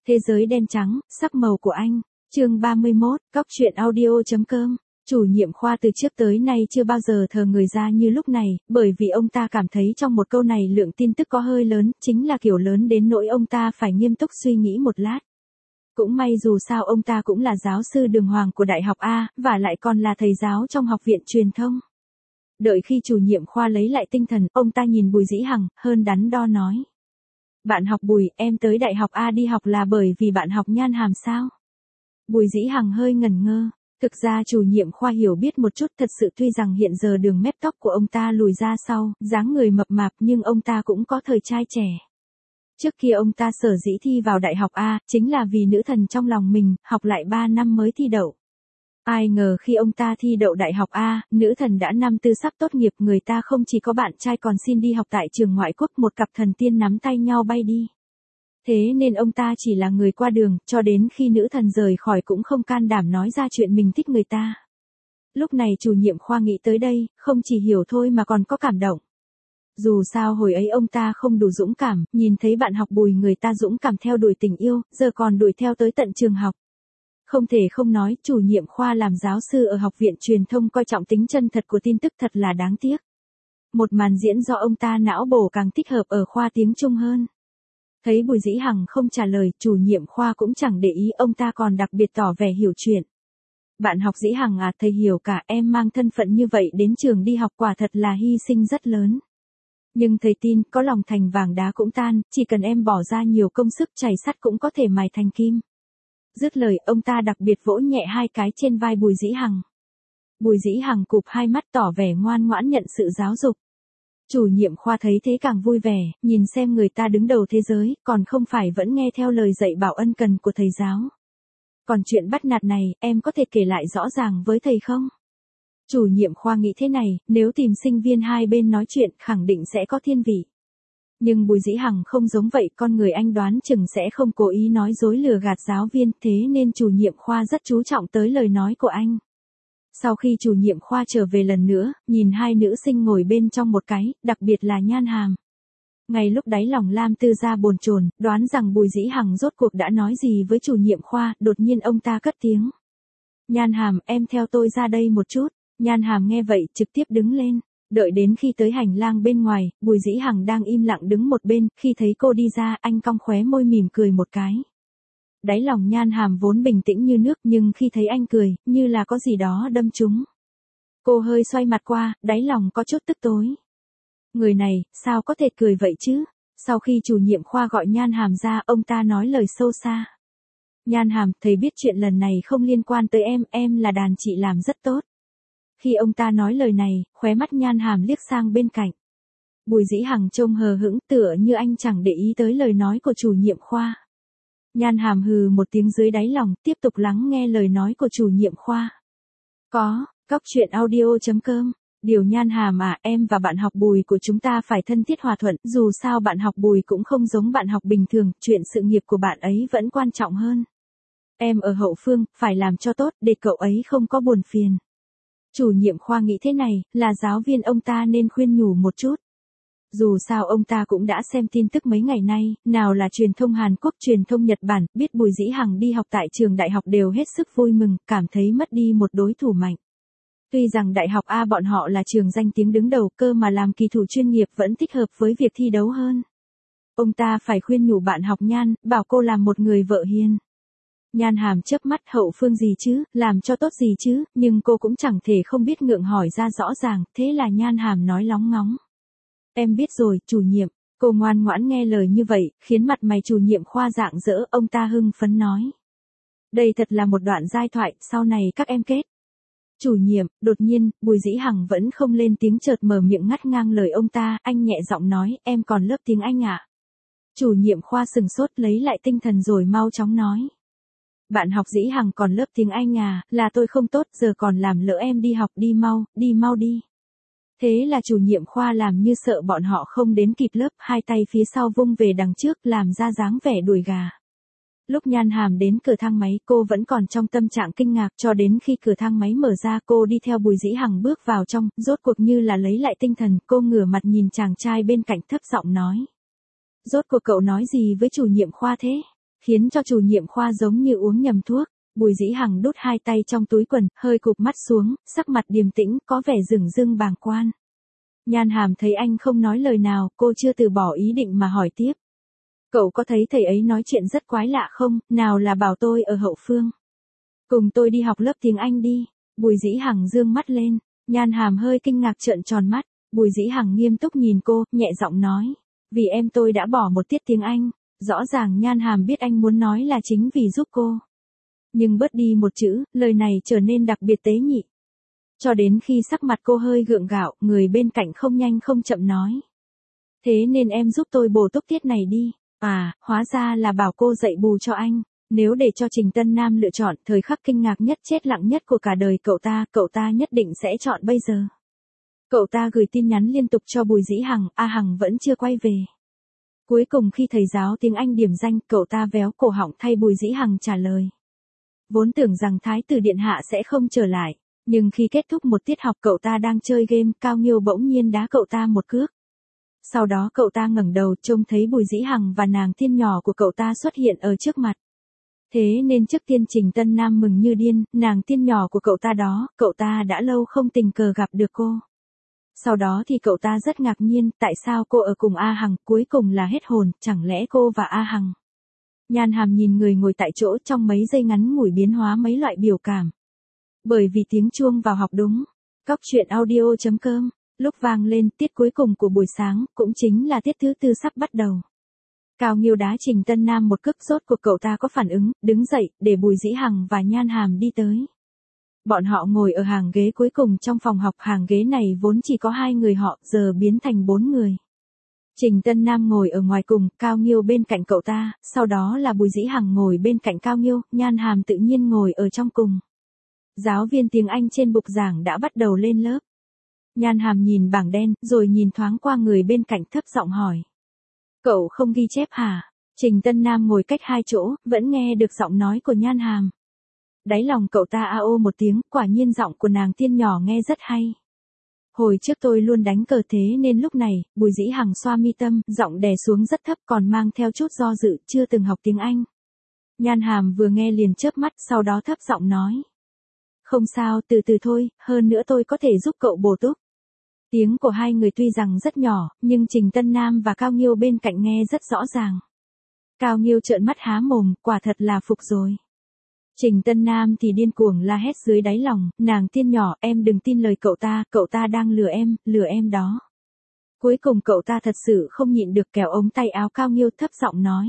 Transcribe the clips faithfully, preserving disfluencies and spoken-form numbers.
Thế giới đen trắng, sắc màu của anh. Chương ba mươi mốt, Cóc truyện audio.com. Chủ nhiệm khoa từ trước tới nay chưa bao giờ thờ người ra như lúc này, bởi vì ông ta cảm thấy trong một câu này lượng tin tức có hơi lớn, chính là kiểu lớn đến nỗi ông ta phải nghiêm túc suy nghĩ một lát. Cũng may dù sao ông ta cũng là giáo sư đường hoàng của Đại học A, và lại còn là thầy giáo trong học viện truyền thông. Đợi khi chủ nhiệm khoa lấy lại tinh thần, ông ta nhìn Bùi Dĩ Hằng, hơn đắn đo nói. Bạn học Bùi, em tới Đại học A đi học là bởi vì bạn học Nhan Hàm sao? Bùi Dĩ Hằng hơi ngẩn ngơ. Thực ra chủ nhiệm khoa hiểu biết một chút, thật sự tuy rằng hiện giờ đường mép tóc của ông ta lùi ra sau, dáng người mập mạp nhưng ông ta cũng có thời trai trẻ. Trước kia ông ta sở dĩ thi vào Đại học A, chính là vì nữ thần trong lòng mình, học lại ba năm mới thi đậu. Ai ngờ khi ông ta thi đậu Đại học A, nữ thần đã năm tư sắp tốt nghiệp, người ta không chỉ có bạn trai còn xin đi học tại trường ngoại quốc, một cặp thần tiên nắm tay nhau bay đi. Thế nên ông ta chỉ là người qua đường, cho đến khi nữ thần rời khỏi cũng không can đảm nói ra chuyện mình thích người ta. Lúc này chủ nhiệm khoa nghĩ tới đây, không chỉ hiểu thôi mà còn có cảm động. Dù sao hồi ấy ông ta không đủ dũng cảm, nhìn thấy bạn học Bùi người ta dũng cảm theo đuổi tình yêu, giờ còn đuổi theo tới tận trường học. Không thể không nói, chủ nhiệm khoa làm giáo sư ở học viện truyền thông coi trọng tính chân thật của tin tức thật là đáng tiếc. Một màn diễn do ông ta não bổ càng thích hợp ở khoa tiếng Trung hơn. Thấy Bùi Dĩ Hằng không trả lời, chủ nhiệm khoa cũng chẳng để ý, ông ta còn đặc biệt tỏ vẻ hiểu chuyện. Bạn học Dĩ Hằng à, thầy hiểu cả, em mang thân phận như vậy đến trường đi học quả thật là hy sinh rất lớn. Nhưng thầy tin, có lòng thành vàng đá cũng tan, chỉ cần em bỏ ra nhiều công sức chảy sắt cũng có thể mài thành kim. Dứt lời, ông ta đặc biệt vỗ nhẹ hai cái trên vai Bùi Dĩ Hằng. Bùi Dĩ Hằng cụp hai mắt tỏ vẻ ngoan ngoãn nhận sự giáo dục. Chủ nhiệm khoa thấy thế càng vui vẻ, nhìn xem người ta đứng đầu thế giới, còn không phải vẫn nghe theo lời dạy bảo ân cần của thầy giáo. Còn chuyện bắt nạt này, em có thể kể lại rõ ràng với thầy không? Chủ nhiệm khoa nghĩ thế này, nếu tìm sinh viên hai bên nói chuyện, khẳng định sẽ có thiên vị. Nhưng Bùi Dĩ Hằng không giống vậy, con người anh đoán chừng sẽ không cố ý nói dối lừa gạt giáo viên, thế nên chủ nhiệm khoa rất chú trọng tới lời nói của anh. Sau khi chủ nhiệm khoa trở về lần nữa, nhìn hai nữ sinh ngồi bên trong một cái, đặc biệt là Nhan Hàm. Ngay lúc đáy lòng Lam Tư Gia bồn chồn, đoán rằng Bùi Dĩ Hằng rốt cuộc đã nói gì với chủ nhiệm khoa, đột nhiên ông ta cất tiếng. Nhan Hàm, em theo tôi ra đây một chút. Nhan Hàm nghe vậy, trực tiếp đứng lên. Đợi đến khi tới hành lang bên ngoài, Bùi Dĩ Hằng đang im lặng đứng một bên, khi thấy cô đi ra, anh cong khóe môi mỉm cười một cái. Đáy lòng Nhan Hàm vốn bình tĩnh như nước, nhưng khi thấy anh cười, như là có gì đó đâm trúng. Cô hơi xoay mặt qua, đáy lòng có chút tức tối. Người này, sao có thể cười vậy chứ? Sau khi chủ nhiệm khoa gọi Nhan Hàm ra, ông ta nói lời sâu xa. Nhan Hàm, thầy biết chuyện lần này không liên quan tới em, em là đàn chị làm rất tốt. Khi ông ta nói lời này, khóe mắt Nhan Hàm liếc sang bên cạnh. Bùi Dĩ Hằng trông hờ hững, tựa như anh chẳng để ý tới lời nói của chủ nhiệm khoa. Nhan Hàm hừ một tiếng dưới đáy lòng, tiếp tục lắng nghe lời nói của chủ nhiệm khoa. Có, Cóc truyện audio.com. Điều Nhan Hàm à, em và bạn học Bùi của chúng ta phải thân thiết hòa thuận, dù sao bạn học Bùi cũng không giống bạn học bình thường, chuyện sự nghiệp của bạn ấy vẫn quan trọng hơn. Em ở hậu phương, phải làm cho tốt, để cậu ấy không có buồn phiền. Chủ nhiệm khoa nghĩ thế này, là giáo viên ông ta nên khuyên nhủ một chút. Dù sao ông ta cũng đã xem tin tức mấy ngày nay, nào là truyền thông Hàn Quốc, truyền thông Nhật Bản, biết Bùi Dĩ Hằng đi học tại trường đại học đều hết sức vui mừng, cảm thấy mất đi một đối thủ mạnh. Tuy rằng Đại học A bọn họ là trường danh tiếng đứng đầu, cơ mà làm kỳ thủ chuyên nghiệp vẫn thích hợp với việc thi đấu hơn. Ông ta phải khuyên nhủ bạn học Nhan, bảo cô làm một người vợ hiền. Nhan Hàm chớp mắt, hậu phương gì chứ, làm cho tốt gì chứ, nhưng cô cũng chẳng thể không biết ngượng hỏi ra rõ ràng, thế là Nhan Hàm nói lóng ngóng. Em biết rồi, chủ nhiệm. Cô ngoan ngoãn nghe lời như vậy, khiến mặt mày chủ nhiệm khoa rạng rỡ, ông ta hưng phấn nói. Đây thật là một đoạn giai thoại, sau này các em kết. Chủ nhiệm, đột nhiên, Bùi Dĩ Hằng vẫn không lên tiếng, chợt mở miệng ngắt ngang lời ông ta, anh nhẹ giọng nói, em còn lớp tiếng Anh ạ. Chủ nhiệm khoa sừng sốt, lấy lại tinh thần rồi mau chóng nói. Bạn học Dĩ Hằng còn lớp tiếng Anh à, là tôi không tốt, giờ còn làm lỡ em đi học, đi mau, đi mau đi. Thế là chủ nhiệm khoa làm như sợ bọn họ không đến kịp lớp, hai tay phía sau vung về đằng trước, làm ra dáng vẻ đuổi gà. Lúc Nhan Hàm đến cửa thang máy, cô vẫn còn trong tâm trạng kinh ngạc, cho đến khi cửa thang máy mở ra, cô đi theo Bùi Dĩ Hằng bước vào trong, rốt cuộc như là lấy lại tinh thần, cô ngửa mặt nhìn chàng trai bên cạnh thấp giọng nói. Rốt cuộc cậu nói gì với chủ nhiệm khoa thế? khiến cho chủ nhiệm khoa giống như uống nhầm thuốc. Bùi Dĩ Hằng đút hai tay trong túi quần, hơi cụp mắt xuống, sắc mặt điềm tĩnh, có vẻ dửng dưng bàng quan. Nhan Hàm thấy anh không nói lời nào, cô chưa từ bỏ ý định mà hỏi tiếp. Cậu có thấy thầy ấy nói chuyện rất quái lạ không, nào là bảo tôi ở hậu phương. Cùng tôi đi học lớp tiếng Anh đi. Bùi Dĩ Hằng dương mắt lên, Nhan Hàm hơi kinh ngạc trợn tròn mắt, Bùi Dĩ Hằng nghiêm túc nhìn cô, nhẹ giọng nói. Vì em tôi đã bỏ một tiết tiếng Anh. Rõ ràng Nhan Hàm biết anh muốn nói là chính vì giúp cô. Nhưng bớt đi một chữ, lời này trở nên đặc biệt tế nhị. Cho đến khi sắc mặt cô hơi gượng gạo, người bên cạnh không nhanh không chậm nói. Thế nên em giúp tôi bổ túc tiết này đi. À, hóa ra là bảo cô dạy bù cho anh. Nếu để cho Trình Tân Nam lựa chọn thời khắc kinh ngạc nhất chết lặng nhất của cả đời cậu ta, cậu ta nhất định sẽ chọn bây giờ. Cậu ta gửi tin nhắn liên tục cho Bùi Dĩ Hằng, A Hằng vẫn chưa quay về. Cuối cùng khi thầy giáo tiếng Anh điểm danh, cậu ta véo cổ họng thay Bùi Dĩ Hằng trả lời. Vốn tưởng rằng Thái tử Điện Hạ sẽ không trở lại, nhưng khi kết thúc một tiết học cậu ta đang chơi game, Cao Nghiêu bỗng nhiên đá cậu ta một cước. Sau đó cậu ta ngẩng đầu trông thấy Bùi Dĩ Hằng và nàng tiên nhỏ của cậu ta xuất hiện ở trước mặt. Thế nên trước tiên Trình Tân Nam mừng như điên, nàng tiên nhỏ của cậu ta đó, cậu ta đã lâu không tình cờ gặp được cô. Sau đó thì cậu ta rất ngạc nhiên, tại sao cô ở cùng A Hằng, cuối cùng là hết hồn, chẳng lẽ cô và A Hằng. Nhan Hàm nhìn người ngồi tại chỗ trong mấy giây ngắn ngủi biến hóa mấy loại biểu cảm. Bởi vì tiếng chuông vào học đúng. Cóc truyện audio chấm com, lúc vang lên tiết cuối cùng của buổi sáng, cũng chính là tiết thứ tư sắp bắt đầu. Cao Nghiêu đá Trình Tân Nam một cước, rốt cuộc cậu ta có phản ứng, đứng dậy, để Bùi Dĩ Hằng và Nhan Hàm đi tới. Bọn họ ngồi ở hàng ghế cuối cùng trong phòng học, hàng ghế này vốn chỉ có hai người họ, giờ biến thành bốn người. Trình Tân Nam ngồi ở ngoài cùng, Cao Nghiêu bên cạnh cậu ta, sau đó là Bùi Dĩ Hằng ngồi bên cạnh Cao Nghiêu, Nhan Hàm tự nhiên ngồi ở trong cùng. Giáo viên tiếng Anh trên bục giảng đã bắt đầu lên lớp. Nhan Hàm nhìn bảng đen, rồi nhìn thoáng qua người bên cạnh thấp giọng hỏi. Cậu không ghi chép hả? Trình Tân Nam ngồi cách hai chỗ, vẫn nghe được giọng nói của Nhan Hàm. Đáy lòng cậu ta a ô một tiếng, quả nhiên giọng của nàng tiên nhỏ nghe rất hay. Hồi trước tôi luôn đánh cờ thế nên lúc này, Bùi Dĩ Hằng xoa mi tâm, giọng đè xuống rất thấp còn mang theo chút do dự, chưa từng học tiếng Anh. Nhan Hàm vừa nghe liền chớp mắt, sau đó thấp giọng nói. Không sao, từ từ thôi, hơn nữa tôi có thể giúp cậu bổ túc. Tiếng của hai người tuy rằng rất nhỏ, nhưng Trình Tân Nam và Cao Nghiêu bên cạnh nghe rất rõ ràng. Cao Nghiêu trợn mắt há mồm, quả thật là phục rồi. Trình Tân Nam thì điên cuồng la hét dưới đáy lòng, nàng tiên nhỏ, em đừng tin lời cậu ta, cậu ta đang lừa em, lừa em đó. Cuối cùng cậu ta thật sự không nhịn được kéo ống tay áo Cao Nghiêu thấp giọng nói.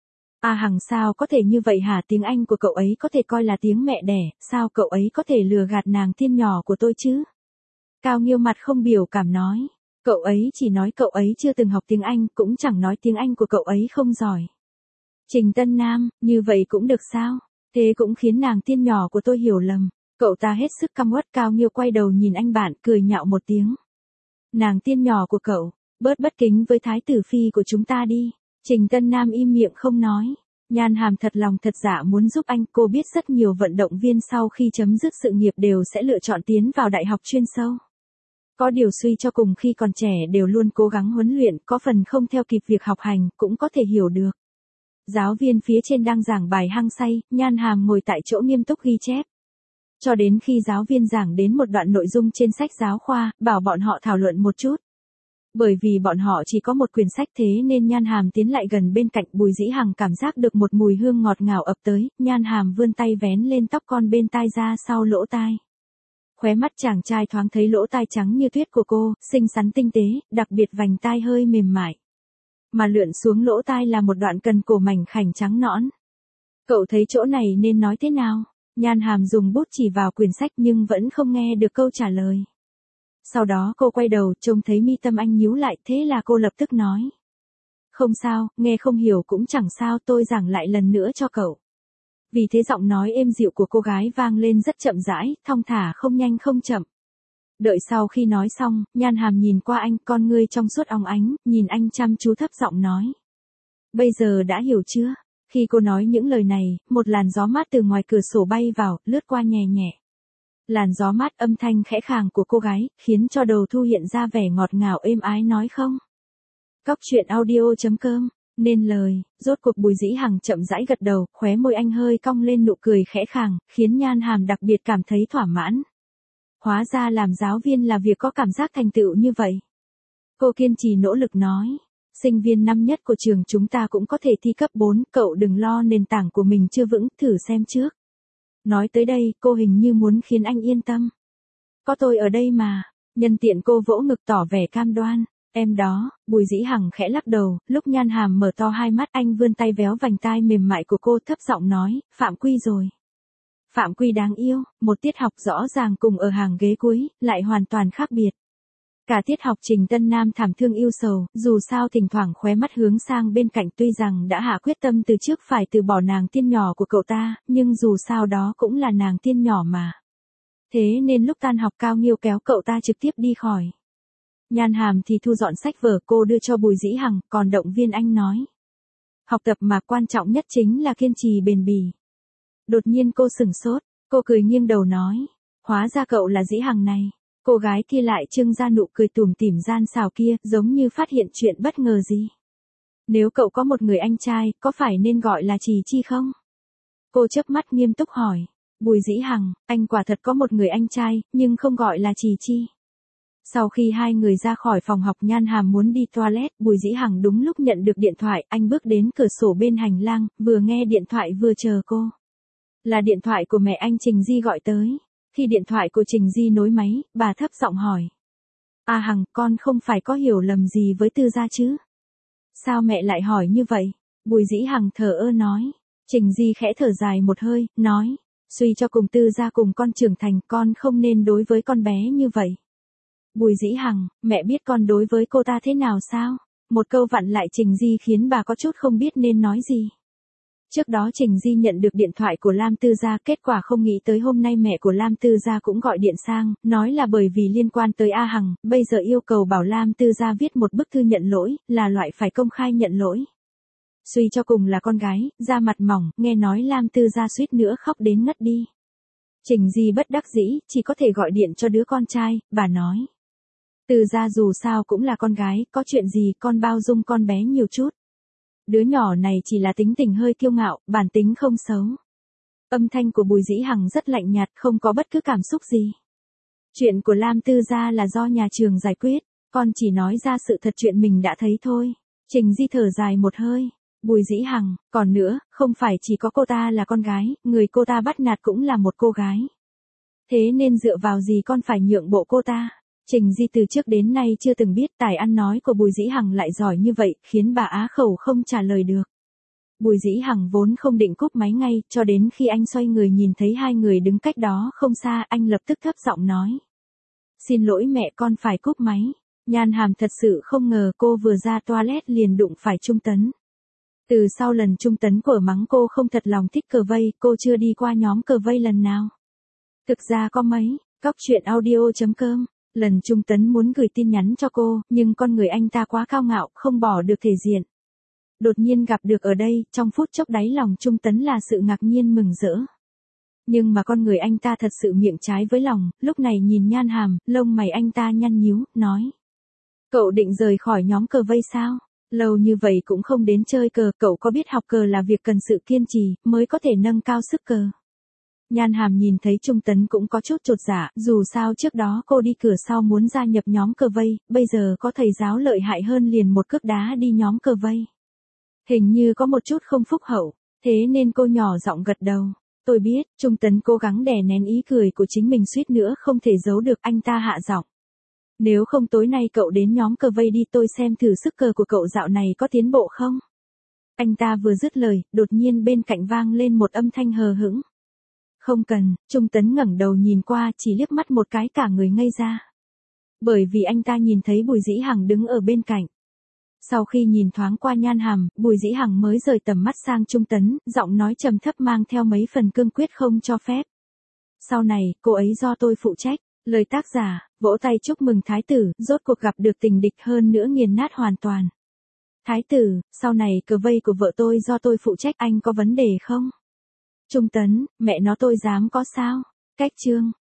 A Hằng sao có thể như vậy hả, tiếng Anh của cậu ấy có thể coi là tiếng mẹ đẻ, sao cậu ấy có thể lừa gạt nàng tiên nhỏ của tôi chứ? Cao Nghiêu mặt không biểu cảm nói. Cậu ấy chỉ nói cậu ấy chưa từng học tiếng Anh, cũng chẳng nói tiếng Anh của cậu ấy không giỏi. Trình Tân Nam, như vậy cũng được sao? Thế cũng khiến nàng tiên nhỏ của tôi hiểu lầm. Cậu ta hết sức căm uất. Cao Nghiêu quay đầu nhìn anh bạn, cười nhạo một tiếng. Nàng tiên nhỏ của cậu, bớt bất kính với thái tử phi của chúng ta đi. Trình Tân Nam im miệng không nói. Nhan Hàm thật lòng thật dạ muốn giúp anh, cô biết rất nhiều vận động viên sau khi chấm dứt sự nghiệp đều sẽ lựa chọn tiến vào đại học chuyên sâu. Có điều suy cho cùng khi còn trẻ đều luôn cố gắng huấn luyện, có phần không theo kịp việc học hành, cũng có thể hiểu được. Giáo viên phía trên đang giảng bài hăng say, Nhan Hàm ngồi tại chỗ nghiêm túc ghi chép. Cho đến khi giáo viên giảng đến một đoạn nội dung trên sách giáo khoa, bảo bọn họ thảo luận một chút. Bởi vì bọn họ chỉ có một quyển sách thế nên Nhan Hàm tiến lại gần bên cạnh. Bùi Dĩ Hằng cảm giác được một mùi hương ngọt ngào ập tới, Nhan Hàm vươn tay vén lên tóc con bên tai ra sau lỗ tai. Khóe mắt chàng trai thoáng thấy lỗ tai trắng như tuyết của cô, xinh xắn tinh tế, đặc biệt vành tai hơi mềm mại. Mà lượn xuống lỗ tai là một đoạn cần cổ mảnh khảnh trắng nõn. Cậu thấy chỗ này nên nói thế nào? Nhan Hàm dùng bút chỉ vào quyển sách nhưng vẫn không nghe được câu trả lời. Sau đó cô quay đầu, trông thấy mi tâm anh nhíu lại, thế là cô lập tức nói. Không sao, nghe không hiểu cũng chẳng sao, tôi giảng lại lần nữa cho cậu. Vì thế giọng nói êm dịu của cô gái vang lên rất chậm rãi, thong thả không nhanh không chậm. Đợi sau khi nói xong, Nhan Hàm nhìn qua anh, con ngươi trong suốt óng ánh, nhìn anh chăm chú thấp giọng nói. Bây giờ đã hiểu chưa? Khi cô nói những lời này, một làn gió mát từ ngoài cửa sổ bay vào, lướt qua nhẹ nhẹ. Làn gió mát âm thanh khẽ khàng của cô gái, khiến cho đầu thu hiện ra vẻ ngọt ngào êm ái nói không. Cóc truyện audio chấm com Nên lời, rốt cuộc Bùi Dĩ Hằng chậm rãi gật đầu, khóe môi anh hơi cong lên nụ cười khẽ khàng, khiến Nhan Hàm đặc biệt cảm thấy thỏa mãn. Hóa ra làm giáo viên là việc có cảm giác thành tựu như vậy. Cô kiên trì nỗ lực nói, sinh viên năm nhất của trường chúng ta cũng có thể thi cấp bốn, cậu đừng lo nền tảng của mình chưa vững, thử xem trước. Nói tới đây, cô hình như muốn khiến anh yên tâm. Có tôi ở đây mà, nhân tiện cô vỗ ngực tỏ vẻ cam đoan. Em đó, Bùi Dĩ Hằng khẽ lắc đầu, lúc Nhan Hàm mở to hai mắt anh vươn tay véo vành tai mềm mại của cô thấp giọng nói, Phạm Quy rồi. Phạm Quy đáng yêu, một tiết học rõ ràng cùng ở hàng ghế cuối, lại hoàn toàn khác biệt. Cả tiết học Trình Tân Nam thảm thương yêu sầu, dù sao thỉnh thoảng khóe mắt hướng sang bên cạnh tuy rằng đã hạ quyết tâm từ trước phải từ bỏ nàng tiên nhỏ của cậu ta, nhưng dù sao đó cũng là nàng tiên nhỏ mà. Thế nên lúc tan học Cao Nghiêu kéo cậu ta trực tiếp đi khỏi. Nhan Hàm thì thu dọn sách vở cô đưa cho Bùi Dĩ Hằng, còn động viên anh nói. Học tập mà quan trọng nhất chính là kiên trì bền bỉ. Đột nhiên cô sửng sốt, cô cười nghiêng đầu nói. Hóa ra cậu là Dĩ Hằng này. Cô gái kia lại trưng ra nụ cười tủm tỉm gian xào kia, giống như phát hiện chuyện bất ngờ gì. Nếu cậu có một người anh trai, có phải nên gọi là Trì Chi không? Cô chớp mắt nghiêm túc hỏi. Bùi Dĩ Hằng, anh quả thật có một người anh trai, nhưng không gọi là Trì Chi. Sau khi hai người ra khỏi phòng học Nhan Hàm muốn đi toilet, Bùi Dĩ Hằng đúng lúc nhận được điện thoại, anh bước đến cửa sổ bên hành lang, vừa nghe điện thoại vừa chờ cô. Là điện thoại của mẹ anh Trình Di gọi tới. Khi điện thoại của Trình Di nối máy, bà thấp giọng hỏi. À Hằng, con không phải có hiểu lầm gì với Tư gia chứ? Sao mẹ lại hỏi như vậy? Bùi Dĩ Hằng thờ ơ nói. Trình Di khẽ thở dài một hơi, nói. Suy cho cùng Tư gia cùng con trưởng thành, con không nên đối với con bé như vậy. Bùi Dĩ Hằng, mẹ biết con đối với cô ta thế nào sao? Một câu vặn lại Trình Di khiến bà có chút không biết nên nói gì. Trước đó Trình Di nhận được điện thoại của Lam Tư gia, kết quả không nghĩ tới hôm nay mẹ của Lam Tư gia cũng gọi điện sang, nói là bởi vì liên quan tới A Hằng, bây giờ yêu cầu bảo Lam Tư gia viết một bức thư nhận lỗi, là loại phải công khai nhận lỗi. Suy cho cùng là con gái, da mặt mỏng, nghe nói Lam Tư gia suýt nữa khóc đến ngất đi. Trình Di bất đắc dĩ, chỉ có thể gọi điện cho đứa con trai, bà nói. Tư gia dù sao cũng là con gái, có chuyện gì con bao dung con bé nhiều chút. Đứa nhỏ này chỉ là tính tình hơi kiêu ngạo, bản tính không xấu. Âm thanh của Bùi Dĩ Hằng rất lạnh nhạt, không có bất cứ cảm xúc gì. Chuyện của Lam Tư gia là do nhà trường giải quyết, con chỉ nói ra sự thật chuyện mình đã thấy thôi. Trình Di thở dài một hơi. Bùi Dĩ Hằng, còn nữa, không phải chỉ có cô ta là con gái, người cô ta bắt nạt cũng là một cô gái. Thế nên dựa vào gì con phải nhượng bộ cô ta? Trình Di từ trước đến nay chưa từng biết tài ăn nói của Bùi Dĩ Hằng lại giỏi như vậy, khiến bà á khẩu không trả lời được. Bùi Dĩ Hằng vốn không định cúp máy ngay, cho đến khi anh xoay người nhìn thấy hai người đứng cách đó không xa, anh lập tức thấp giọng nói. Xin lỗi mẹ, con phải cúp máy. Nhan Hàm thật sự không ngờ cô vừa ra toilet liền đụng phải Trung Tấn. Từ sau lần Trung Tấn của mắng cô không thật lòng thích cờ vây, cô chưa đi qua nhóm cờ vây lần nào. Thực ra có mấy, Cóc Truyện Audio chấm com. Lần Trung Tấn muốn gửi tin nhắn cho cô, nhưng con người anh ta quá cao ngạo, không bỏ được thể diện. Đột nhiên gặp được ở đây, trong phút chốc đáy lòng Trung Tấn là sự ngạc nhiên mừng rỡ. Nhưng mà con người anh ta thật sự miệng trái với lòng, lúc này nhìn Nhan Hàm, lông mày anh ta nhăn nhíu, nói. Cậu định rời khỏi nhóm cờ vây sao? Lâu như vậy cũng không đến chơi cờ, cậu có biết học cờ là việc cần sự kiên trì, mới có thể nâng cao sức cờ. Nhan Hàm nhìn thấy Trung Tấn cũng có chút chột dạ, dù sao trước đó cô đi cửa sau muốn gia nhập nhóm cờ vây, bây giờ có thầy giáo lợi hại hơn liền một cước đá đi nhóm cờ vây. Hình như có một chút không phúc hậu, thế nên cô nhỏ giọng gật đầu. Tôi biết, Trung Tấn cố gắng đè nén ý cười của chính mình suýt nữa không thể giấu được, anh ta hạ giọng. Nếu không tối nay cậu đến nhóm cờ vây đi, tôi xem thử sức cờ của cậu dạo này có tiến bộ không. Anh ta vừa dứt lời, đột nhiên bên cạnh vang lên một âm thanh hờ hững. Không cần, Trung Tấn ngẩng đầu nhìn qua, chỉ liếc mắt một cái cả người ngây ra. Bởi vì anh ta nhìn thấy Bùi Dĩ Hằng đứng ở bên cạnh. Sau khi nhìn thoáng qua Nhan Hàm, Bùi Dĩ Hằng mới rời tầm mắt sang Trung Tấn, giọng nói trầm thấp mang theo mấy phần cương quyết không cho phép. Sau này, cô ấy do tôi phụ trách. Lời tác giả, vỗ tay chúc mừng Thái tử, rốt cuộc gặp được tình địch, hơn nữa nghiền nát hoàn toàn. Thái tử, sau này cờ vây của vợ tôi do tôi phụ trách, anh có vấn đề không? Trung Tấn, mẹ nó tôi dám có sao? Cách chương.